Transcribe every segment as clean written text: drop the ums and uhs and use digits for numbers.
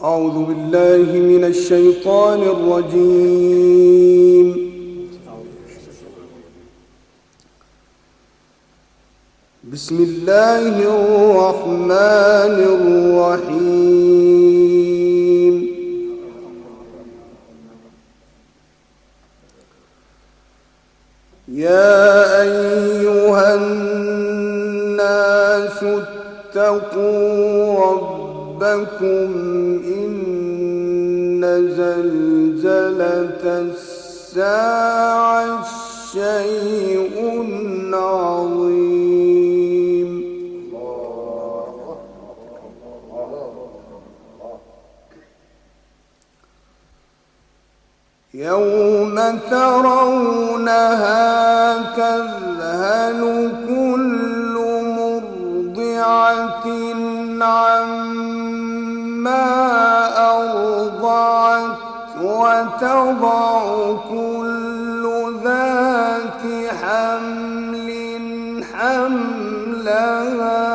أعوذ بالله من الشيطان الرجيم. بسم الله الرحمن الرحيم. يا أيها الناس اتقوا ربكم إن زلزلة الساعة شيء عظيم. يوم ترونها تذهل كل مرضعة عما أرضعت وتضع كل ذات حمل حملها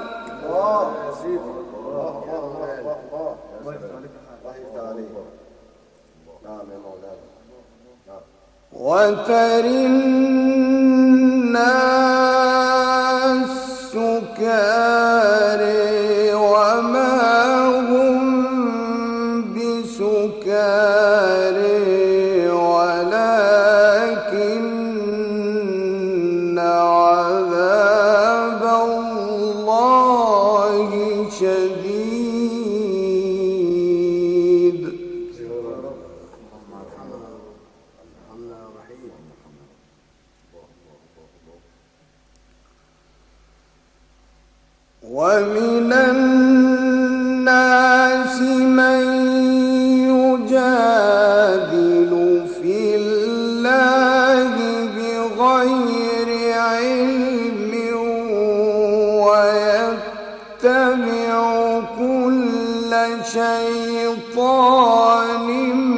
وترى الناس سكارى وما هم بسكارى ولكن عذاب الله شديد. ومن الناس من يجادل في الله بغير علم ويتبع كل شيطان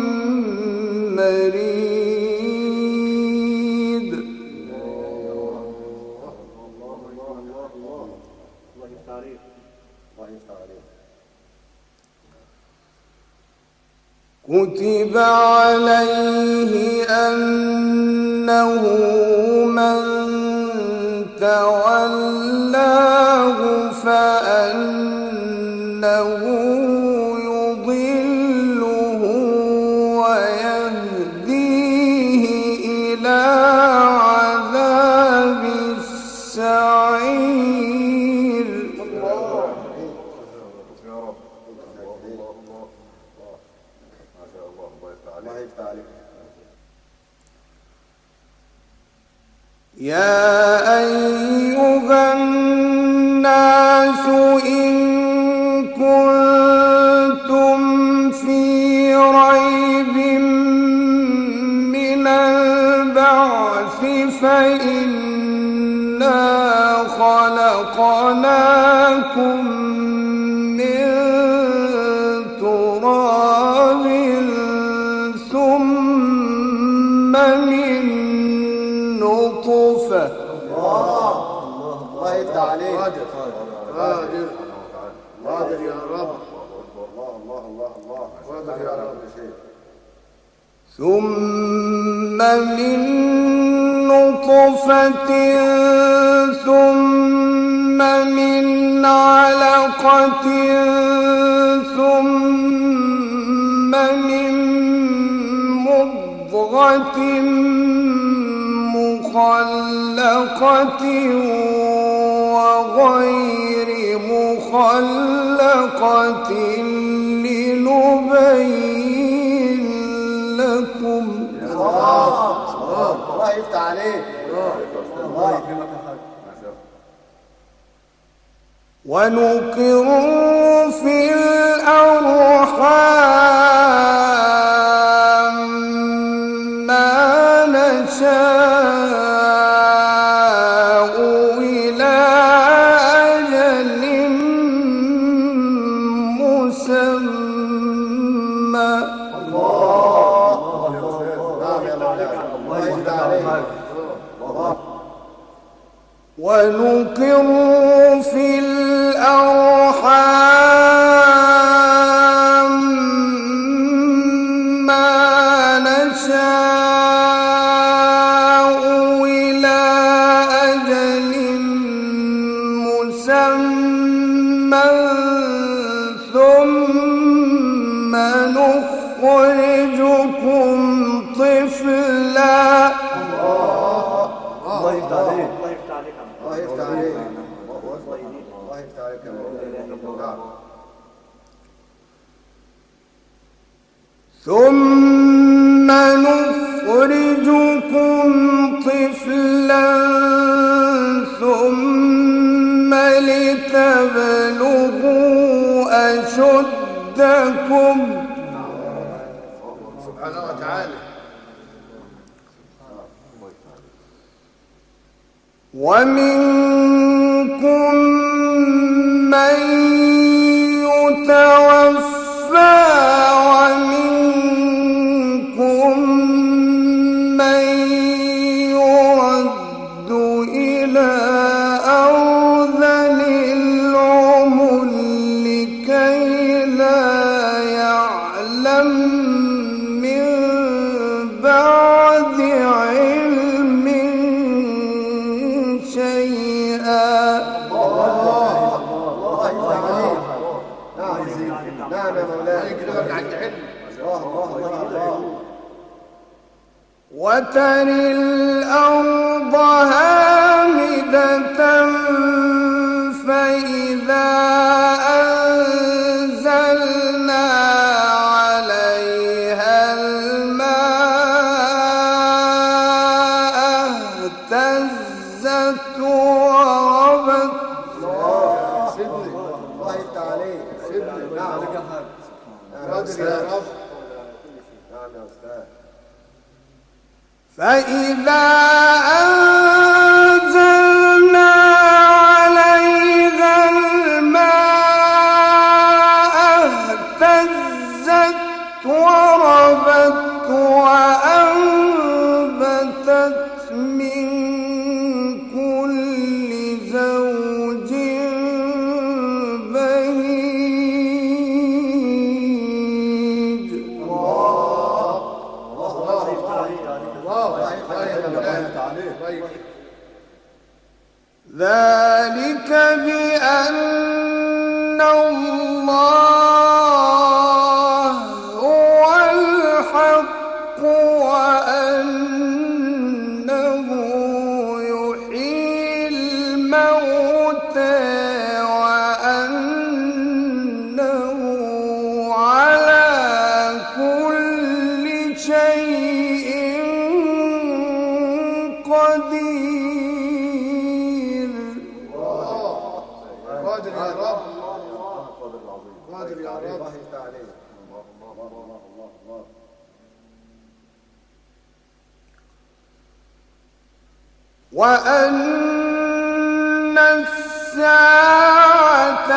مريد. كتب عليه أنه من تولاه فأنه يضله ويهديه إلى عذاب السعير. يا أيها الناس إن كنتم في ريب من البعث فإنا خلقناكم من تراب ثم من نطفة. الله يفتح عليك. قادر يا رب. قادر على كل شيء. ثم من نطفة ثم من علقة ثم من مضغة مخلقة وغير مخلقة لنبين لكم. الله يفتح عليك. ونقر في الأرحام ما نشاء إلى أجل مسمى. ونقر في الأرحام ثم نخرجكم طفلا ثم لتبلغوا أشدكم سبحانه وتعالى. ومنكم من يتوفى ومنكم من يرد إلى أرذل العمر لكي لا يعلم من بعد علم شيئا. نعم يا مولاي. وترى الأرض هامدة فإذا أنزلنا عليها الماء اهتزت وربت. سيدني الله يفتح عليك. سيدني. نعم قادر يا رب. نعم يا أستاذ. فإذا أنزلنا عليها الماء اهتزت وربت وأنبتت من كل زوج بهيج. ذلك بأن الله هو الحق وأنه يحيي الموتى وأنه على كل شيء قدير. قادر يا رب. قادر يا رب. الله يفتح عليك. الله. وأن الساعة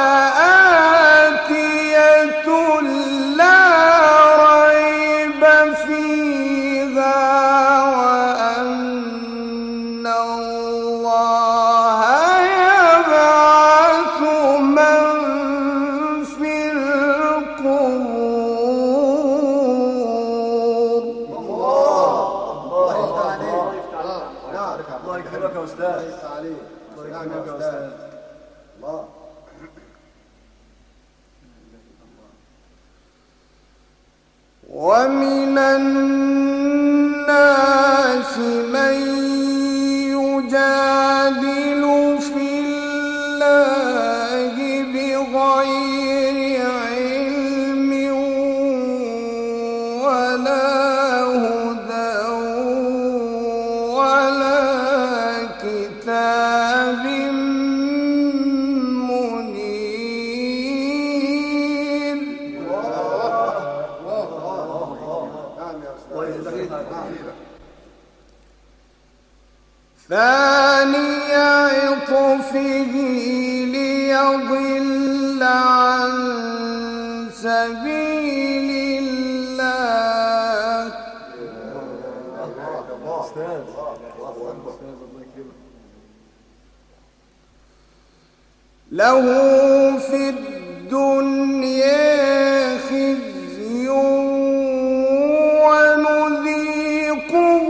آتية لا ريب فيها وأن الله يبعث من في القبور. الله يفتح عليك. نعم. الله يكرمك يا أستاذ. الله يفتح عليك. نعم يا أستاذ. الله. ومن الناس من يجادل في الله بغير علم ولا هدى ولا كتاب منير. نعم يا أستاذ. ثاني عطفه ليضل عن سبيل الله. أستاذ. له في الدنيا خزي ونذيقه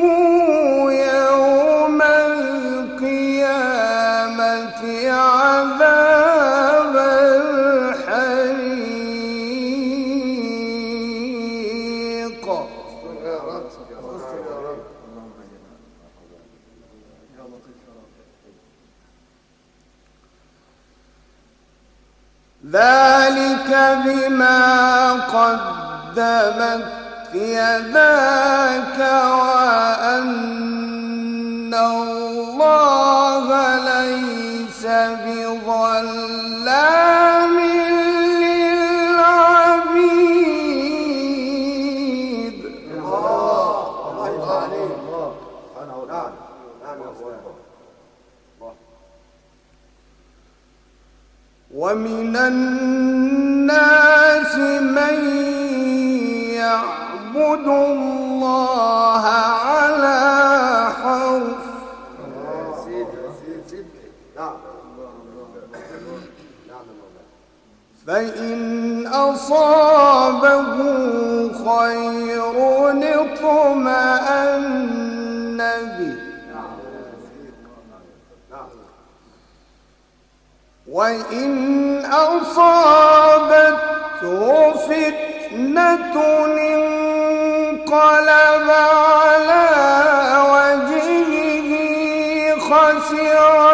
يوم القيامة عذاب الحريق. ذلك بما قدمت يداك وأن الله ليس بظلام للعبيد. الله يفتح عليك. أنا أقول نعم يا أستاذ. ومن الناس من يعبد الله على حرف فإن أصابه خير اطمأن به وإن أصابته فتنة انقلب على وجهه خسر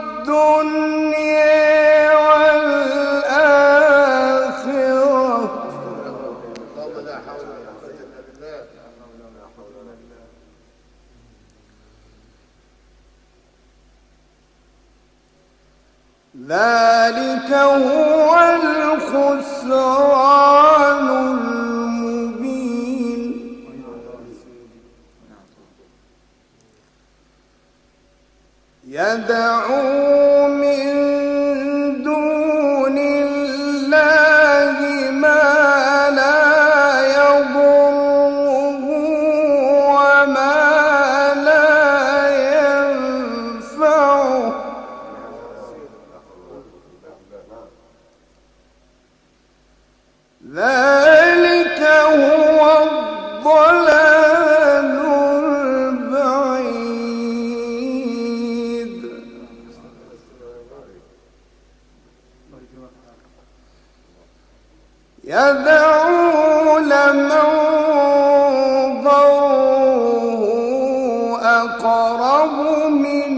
الدنيا والآخرة. ذلك هو الخسران المبين. يدعو من دون الله ما لا يضره وما لا ينفعه ذلك هو الضلال البعيد. يدعو لمن ضره أقرب من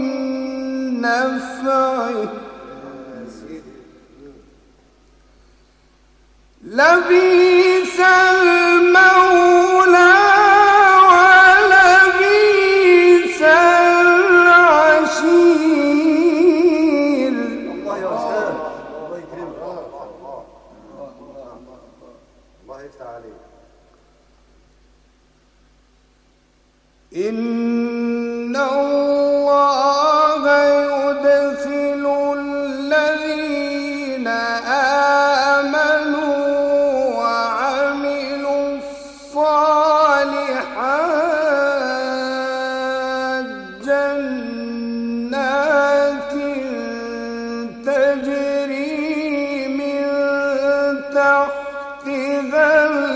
نفعه لبئس المولى ولبئس العشير. الله يا أستاذ. الله يكرمك. الله يفتح عليك. إن الله يدخل الذين آمنوا وعملوا الصالحات جنات تجري من تحتها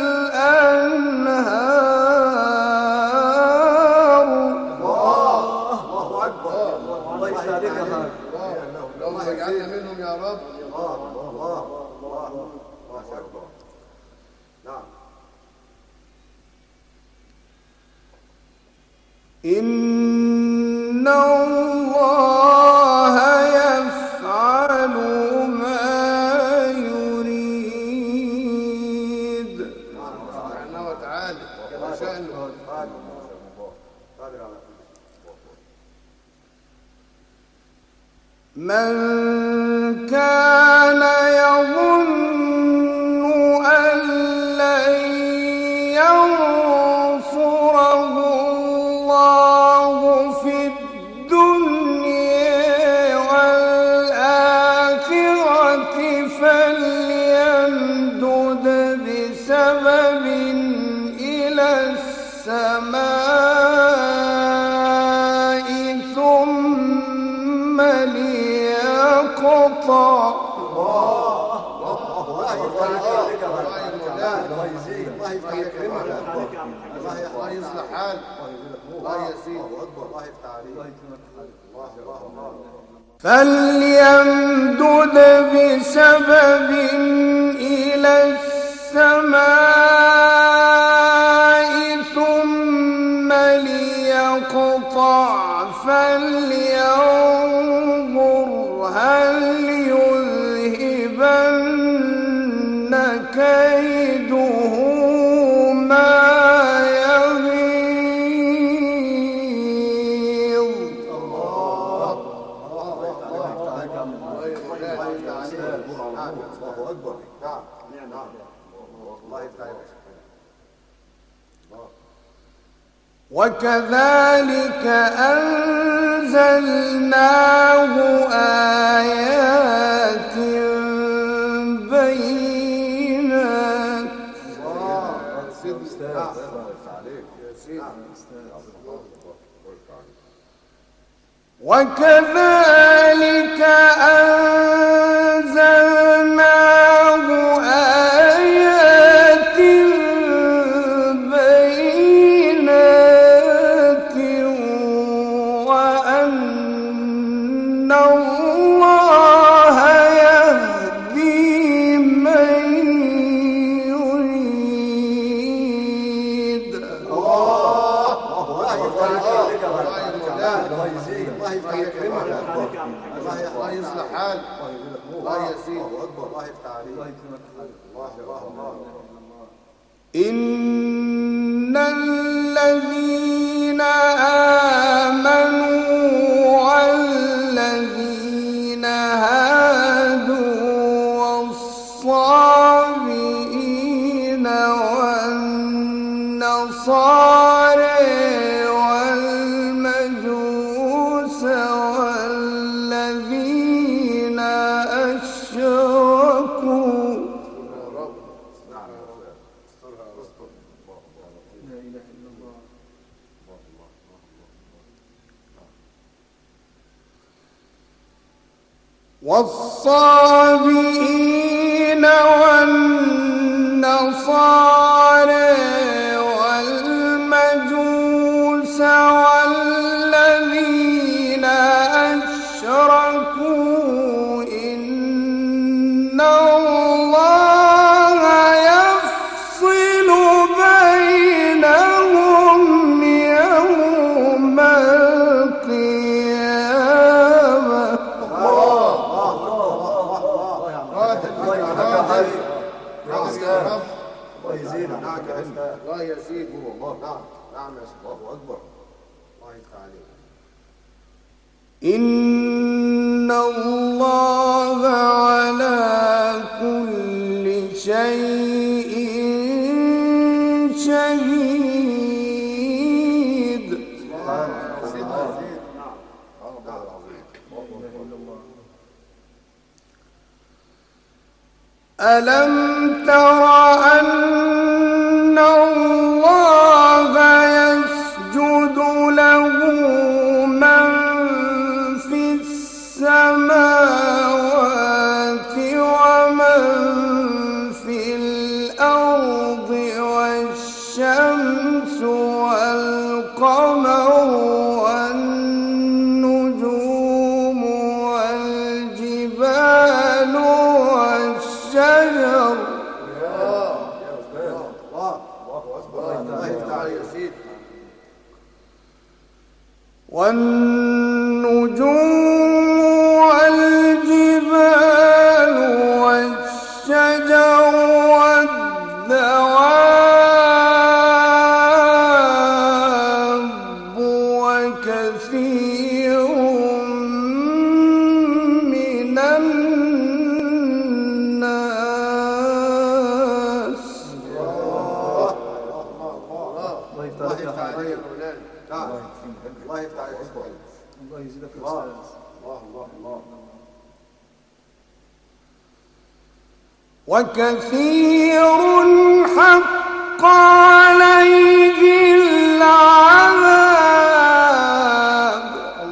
الأنهار. الله أكبر. الله يفتح عليك يا حاج. الله يجعلنا منهم يا رب. الله أكبر. نعم. إن الله يفعل ما يريد. سبحانه وتعالى كما شأنه. قادر على كل شيء. من كان يظن أن لن ينصره الله في الدنيا والآخرة فليمدد بسبب إلى السماء ثم ليقطع الله يفتح عليك. الله يزيد. الله يفتح عليك. الله يصلح حالك. الله يزيد. الله يفتح عليك. الله. فليمدد بسبب إلى السماء ثم ليقطع فلينظر هل يذهبن كيده ما الله يفتح عليك. وكذلك أنزلناه آيات بينات وكذلك أنزلناه آيات بينات وأن الله يهدي من يريد. الله يفتح عليك. الله يفتح عليك. الله يصلح حالك. الله يزيد. الله يفتح عليك. الله. إن الذين آمنوا والذين هادوا والصابئين والنصارى والمجوس والذين أشركوا والصابئين والنصارى والمجوس والذين أشركوا إن الله يفصل بينهم يوم القيامة. الله يزيد. نعم يا شيخ. الله أكبر. الله يفتح عليك. إن الله على كل شيء شهيد. ألم تر أن الله يسجد له من في السماوات ومن في الأرض والشمس والقمر والنجوم والجبال والشجر والجبال والشجر والدواب وكثير من الناس. الله يفتح عليك. الله يفتح عليك. الله يزيدك يا أستاذ. الله. وكثير حق عليه العذاب.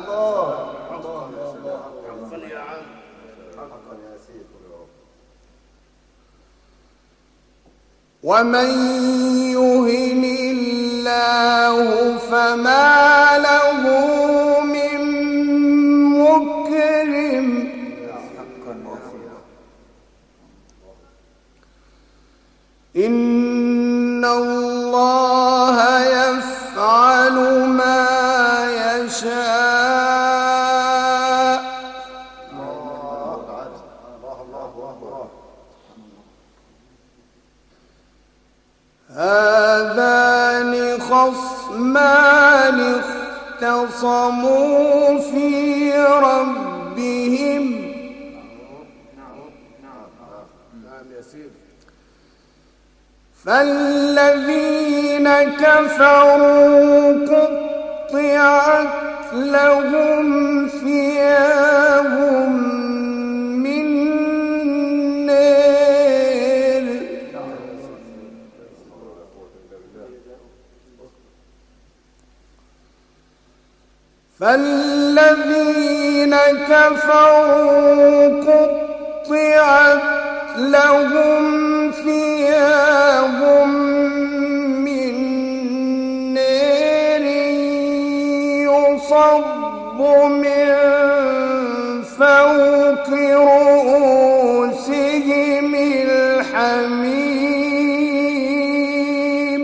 ومن يهن الله فما له من مكرم. إن الله يفعل ما يشاء. هذان خصمان اختصموا في ربهم فالذين كفروا قطعت لهم ثياب من نار فالذين كفروا قطعت لهم ثياب من نار يصب من فوق رؤوسهم الحميم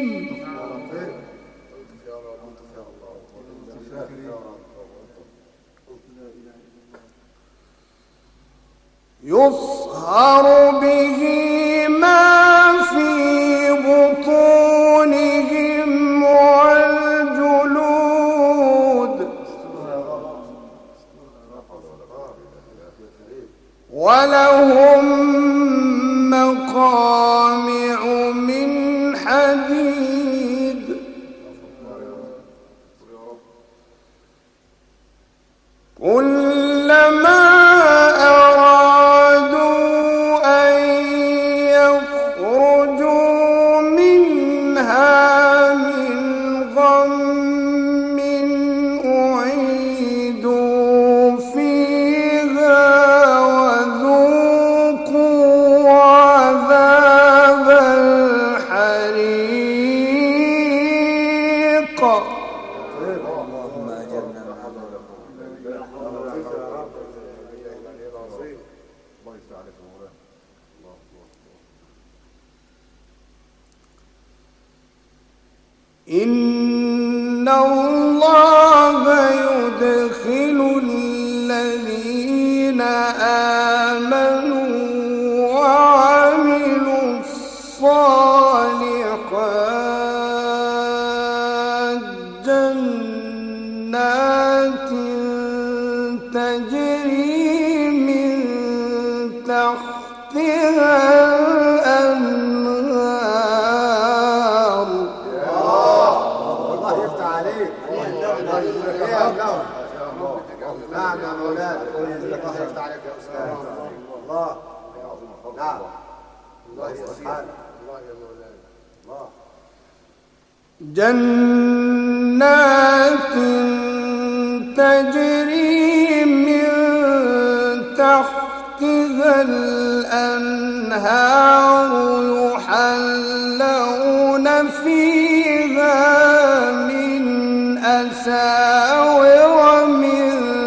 يصهر به ما في بطونهم والجلود ولهم مقامع من حديد كلما إن الله يدخل الذين آمنوا وعملوا الصالحات جنات تجري من تحتها نعم يا مولانا الله يفتح عليك يا استاذ الله نعم الله سبحانه الله يا مولانا الله جنات تجري من تحتها الأنهار يحلون فيها من أساور من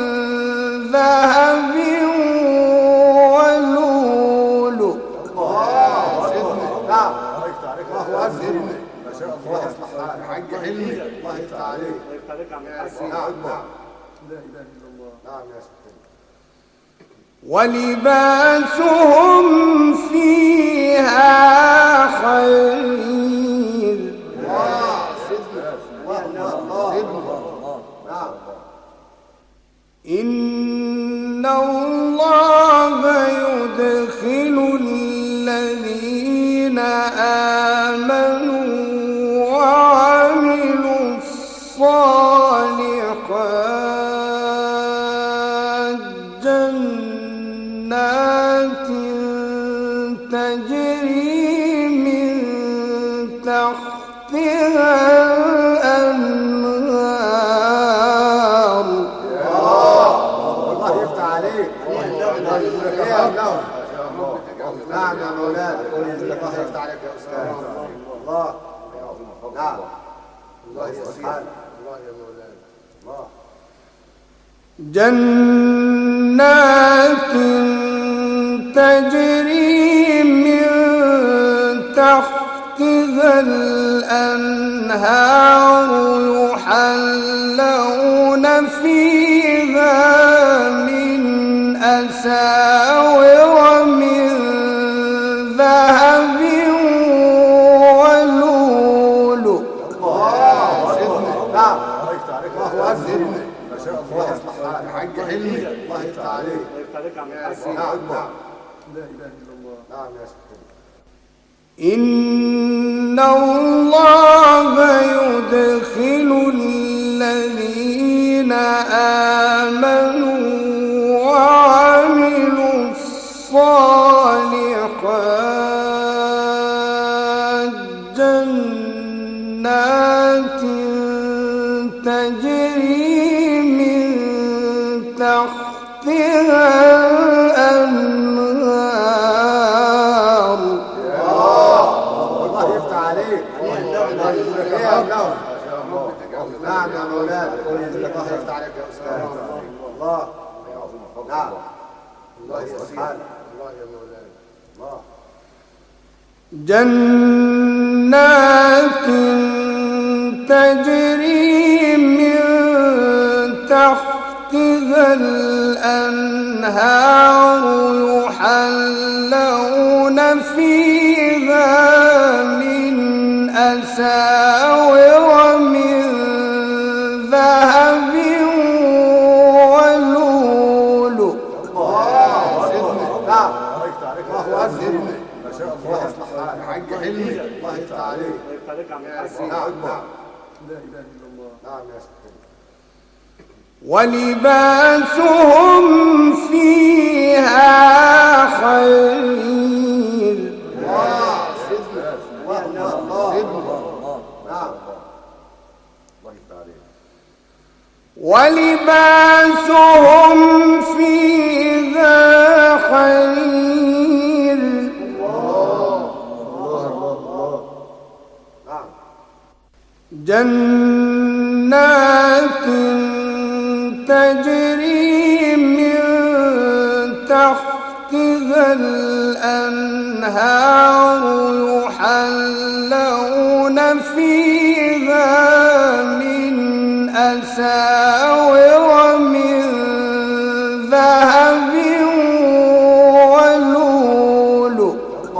ذهب ولؤلؤ نعم الله يفتح عليك الله أكبر ما شاء الله يصلح حالك حاج حلمي الله يفتح عليك نعم نعم لا إله إلا الله نعم يا شيخ ولباسهم فيها خير إن الله يدخل الذين آمنوا وعملوا الصالحات جنات تجري من تحتها الأنهار الله يفتح عليك نعم يا مولانا الله يفتح عليك يا استاذ الله نعم الله سبحانه الله يا مولانا الله جنات تجري من تحتها الأنهار يحلون فيها من أساور من ذهب ولؤلؤ نعم الله يفتح عليك الله أكبر ما شاء الله يصلح حالك حاج حلمي الله يفتح عليك نعم نعم لا إله إلا الله نعم يا شيخ إن الله يدخل الذين آمنوا وعملوا الصالحات جنات تجري من تحتها الأنهار. الله يفتح عليك. نعم يا مولانا، الله يفتح عليك يا أستاذ. الله نعم، الله يفتح عليك. الله يا مولانا. الله جنات تجري من تحتها الأنهار يحلون فيها من أساور من ذهب ولؤلؤ. نعم، الله أكبر. ما شاء الله يصلح حالك. حاج حلمي، الله يفتح عليك. نعم نعم. لا إله إلا الله. نعم يا شيخ. ولباسهم فيها خير. سيدنا الله نعم، الله يفتح عليك. ولباسهم فيها خير. نعم. جنات تجري من تحتها الأنهار يحلون فيها من أساور من ذهب ولؤلؤ.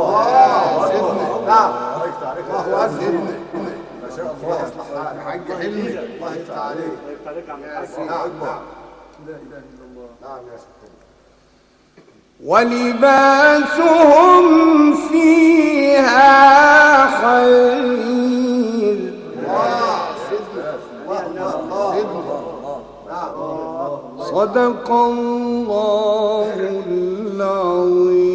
نعم، الله يفتح عليك. الله أكبر. ما شاء الله يصلح حالك. حاج حلمي، الله يفتح عليك. نعم نعم. لا إله إلا الله. نعم يا شيخ. ولباسهم فيها خير. صدق الله العظيم.